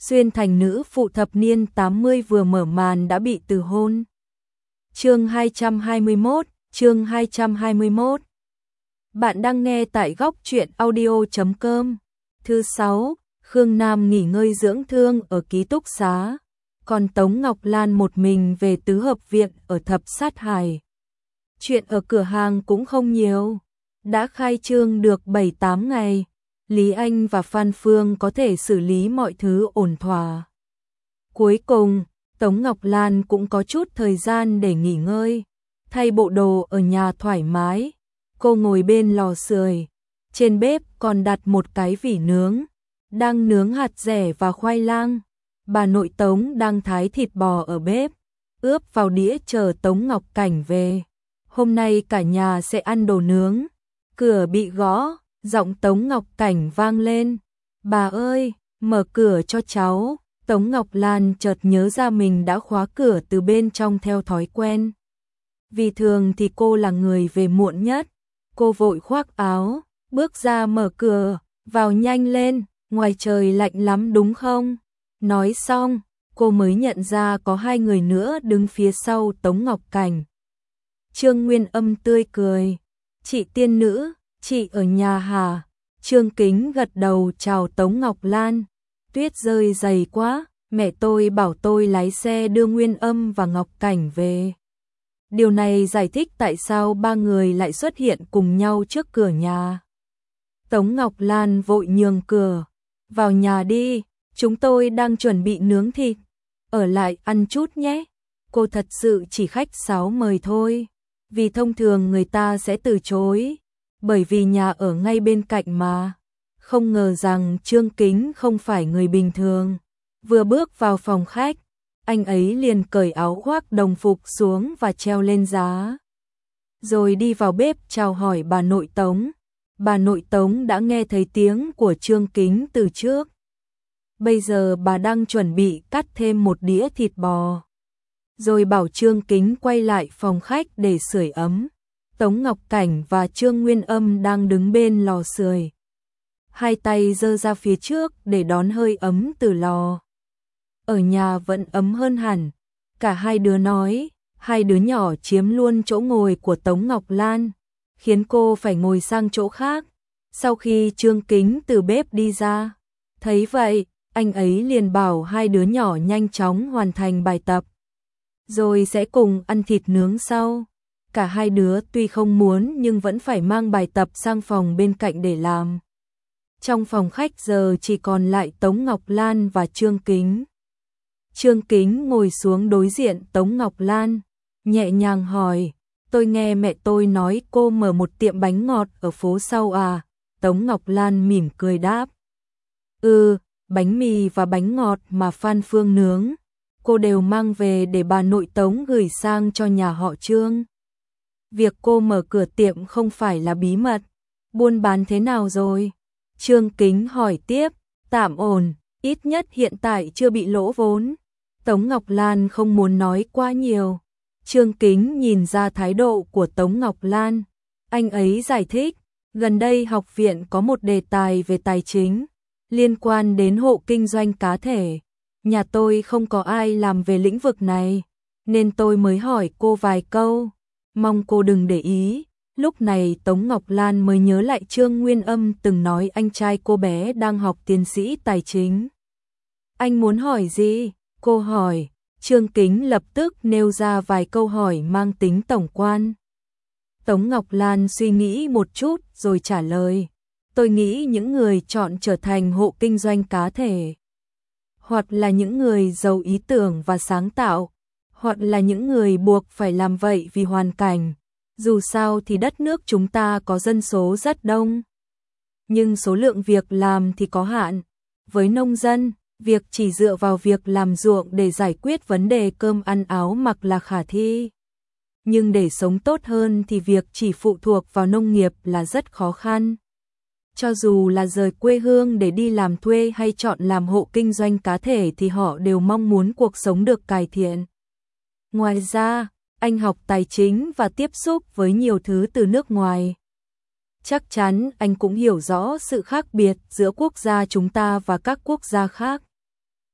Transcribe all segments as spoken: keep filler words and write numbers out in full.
Xuyên thành nữ phụ thập niên tám mươi vừa mở màn đã bị từ hôn. Chương hai trăm hai mươi mốt, chương hai trăm hai mươi mốt. Bạn đang nghe tại góc truyện audio chấm com. Thứ sáu, Khương Nam nghỉ ngơi dưỡng thương ở ký túc xá, còn Tống Ngọc Lan một mình về tứ hợp viện ở Thập Sát Hải. Chuyện ở cửa hàng cũng không nhiều, đã khai trương được bảy tám ngày, Lý Anh và Phan Phương có thể xử lý mọi thứ ổn thỏa. Cuối cùng, Tống Ngọc Lan cũng có chút thời gian để nghỉ ngơi, thay bộ đồ ở nhà thoải mái. Cô ngồi bên lò sưởi, trên bếp còn đặt một cái vỉ nướng, đang nướng hạt dẻ và khoai lang. Bà nội Tống đang thái thịt bò ở bếp, ướp vào đĩa chờ Tống Ngọc Cảnh về. Hôm nay cả nhà sẽ ăn đồ nướng. Cửa bị gõ, giọng Tống Ngọc Cảnh vang lên. Bà ơi, mở cửa cho cháu. Tống Ngọc Lan chợt nhớ ra mình đã khóa cửa từ bên trong theo thói quen. Vì thường thì cô là người về muộn nhất. Cô vội khoác áo, bước ra mở cửa, vào nhanh lên, ngoài trời lạnh lắm đúng không? Nói xong, cô mới nhận ra có hai người nữa đứng phía sau Tống Ngọc Cảnh. Trương Nguyên Âm tươi cười. Chị tiên nữ, chị ở nhà hả? Trương Kính gật đầu chào Tống Ngọc Lan. Tuyết rơi dày quá, mẹ tôi bảo tôi lái xe đưa Nguyên Âm và Ngọc Cảnh về. Điều này giải thích tại sao ba người lại xuất hiện cùng nhau trước cửa nhà. Tống Ngọc Lan vội nhường cửa. Vào nhà đi, chúng tôi đang chuẩn bị nướng thịt. Ở lại ăn chút nhé. Cô thật sự chỉ khách sáo mời thôi. Vì thông thường người ta sẽ từ chối. Bởi vì nhà ở ngay bên cạnh mà. Không ngờ rằng Trương Kính không phải người bình thường. Vừa bước vào phòng khách, anh ấy liền cởi áo khoác đồng phục xuống và treo lên giá. Rồi đi vào bếp chào hỏi bà nội Tống. Bà nội Tống đã nghe thấy tiếng của Trương Kính từ trước. Bây giờ bà đang chuẩn bị cắt thêm một đĩa thịt bò. Rồi bảo Trương Kính quay lại phòng khách để sưởi ấm. Tống Ngọc Cảnh và Trương Nguyên Âm đang đứng bên lò sưởi. Hai tay giơ ra phía trước để đón hơi ấm từ lò. Ở nhà vẫn ấm hơn hẳn. Cả hai đứa nói, hai đứa nhỏ chiếm luôn chỗ ngồi của Tống Ngọc Lan, khiến cô phải ngồi sang chỗ khác. Sau khi Trương Kính từ bếp đi ra, thấy vậy, anh ấy liền bảo hai đứa nhỏ nhanh chóng hoàn thành bài tập, rồi sẽ cùng ăn thịt nướng sau. Cả hai đứa tuy không muốn nhưng vẫn phải mang bài tập sang phòng bên cạnh để làm. Trong phòng khách giờ chỉ còn lại Tống Ngọc Lan và Trương Kính. Trương Kính ngồi xuống đối diện Tống Ngọc Lan, nhẹ nhàng hỏi, tôi nghe mẹ tôi nói cô mở một tiệm bánh ngọt ở phố sau à? Tống Ngọc Lan mỉm cười đáp. Ừ, bánh mì và bánh ngọt mà Phan Phương nướng, cô đều mang về để bà nội Tống gửi sang cho nhà họ Trương. Việc cô mở cửa tiệm không phải là bí mật. Buôn bán thế nào rồi? Trương Kính hỏi tiếp. Tạm ổn, ít nhất hiện tại chưa bị lỗ vốn. Tống Ngọc Lan không muốn nói quá nhiều. Trương Kính nhìn ra thái độ của Tống Ngọc Lan. Anh ấy giải thích, gần đây học viện có một đề tài về tài chính, liên quan đến hộ kinh doanh cá thể. Nhà tôi không có ai làm về lĩnh vực này, nên tôi mới hỏi cô vài câu. Mong cô đừng để ý. Lúc này Tống Ngọc Lan mới nhớ lại Trương Nguyên Âm từng nói anh trai cô bé đang học tiến sĩ tài chính. Anh muốn hỏi gì? Cô hỏi. Trương Kính lập tức nêu ra vài câu hỏi mang tính tổng quan. Tống Ngọc Lan suy nghĩ một chút rồi trả lời. Tôi nghĩ những người chọn trở thành hộ kinh doanh cá thể, hoặc là những người giàu ý tưởng và sáng tạo, hoặc là những người buộc phải làm vậy vì hoàn cảnh. Dù sao thì đất nước chúng ta có dân số rất đông, nhưng số lượng việc làm thì có hạn. Với nông dân, việc chỉ dựa vào việc làm ruộng để giải quyết vấn đề cơm ăn áo mặc là khả thi. Nhưng để sống tốt hơn thì việc chỉ phụ thuộc vào nông nghiệp là rất khó khăn. Cho dù là rời quê hương để đi làm thuê hay chọn làm hộ kinh doanh cá thể thì họ đều mong muốn cuộc sống được cải thiện. Ngoài ra, anh học tài chính và tiếp xúc với nhiều thứ từ nước ngoài. Chắc chắn anh cũng hiểu rõ sự khác biệt giữa quốc gia chúng ta và các quốc gia khác.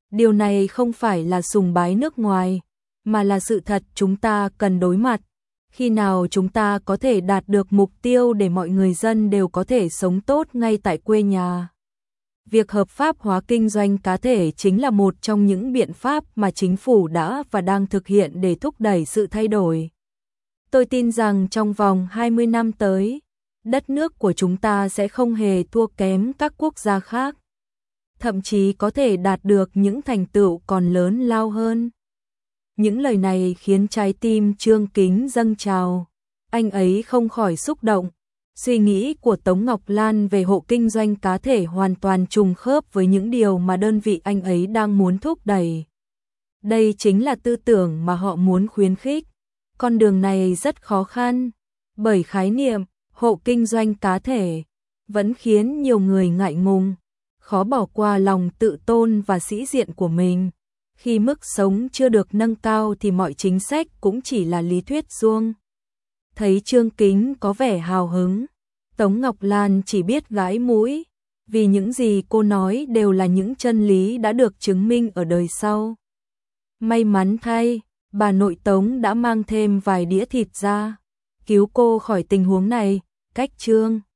Điều này không phải là sùng bái nước ngoài, mà là sự thật chúng ta cần đối mặt. Khi nào chúng ta có thể đạt được mục tiêu để mọi người dân đều có thể sống tốt ngay tại quê nhà? Việc hợp pháp hóa kinh doanh cá thể chính là một trong những biện pháp mà chính phủ đã và đang thực hiện để thúc đẩy sự thay đổi. Tôi tin rằng trong vòng hai mươi năm tới, đất nước của chúng ta sẽ không hề thua kém các quốc gia khác, thậm chí có thể đạt được những thành tựu còn lớn lao hơn. Những lời này khiến trái tim Chương Kính dâng trào. Anh ấy không khỏi xúc động. Suy nghĩ của Tống Ngọc Lan về hộ kinh doanh cá thể hoàn toàn trùng khớp với những điều mà đơn vị anh ấy đang muốn thúc đẩy. Đây chính là tư tưởng mà họ muốn khuyến khích. Con đường này rất khó khăn, bởi khái niệm hộ kinh doanh cá thể vẫn khiến nhiều người ngại ngùng, khó bỏ qua lòng tự tôn và sĩ diện của mình. Khi mức sống chưa được nâng cao thì mọi chính sách cũng chỉ là lý thuyết suông. Thấy Chương Kính có vẻ hào hứng, Tống Ngọc Lan chỉ biết gãi mũi, vì những gì cô nói đều là những chân lý đã được chứng minh ở đời sau. May mắn thay, bà nội Tống đã mang thêm vài đĩa thịt ra, cứu cô khỏi tình huống này. Cách Chương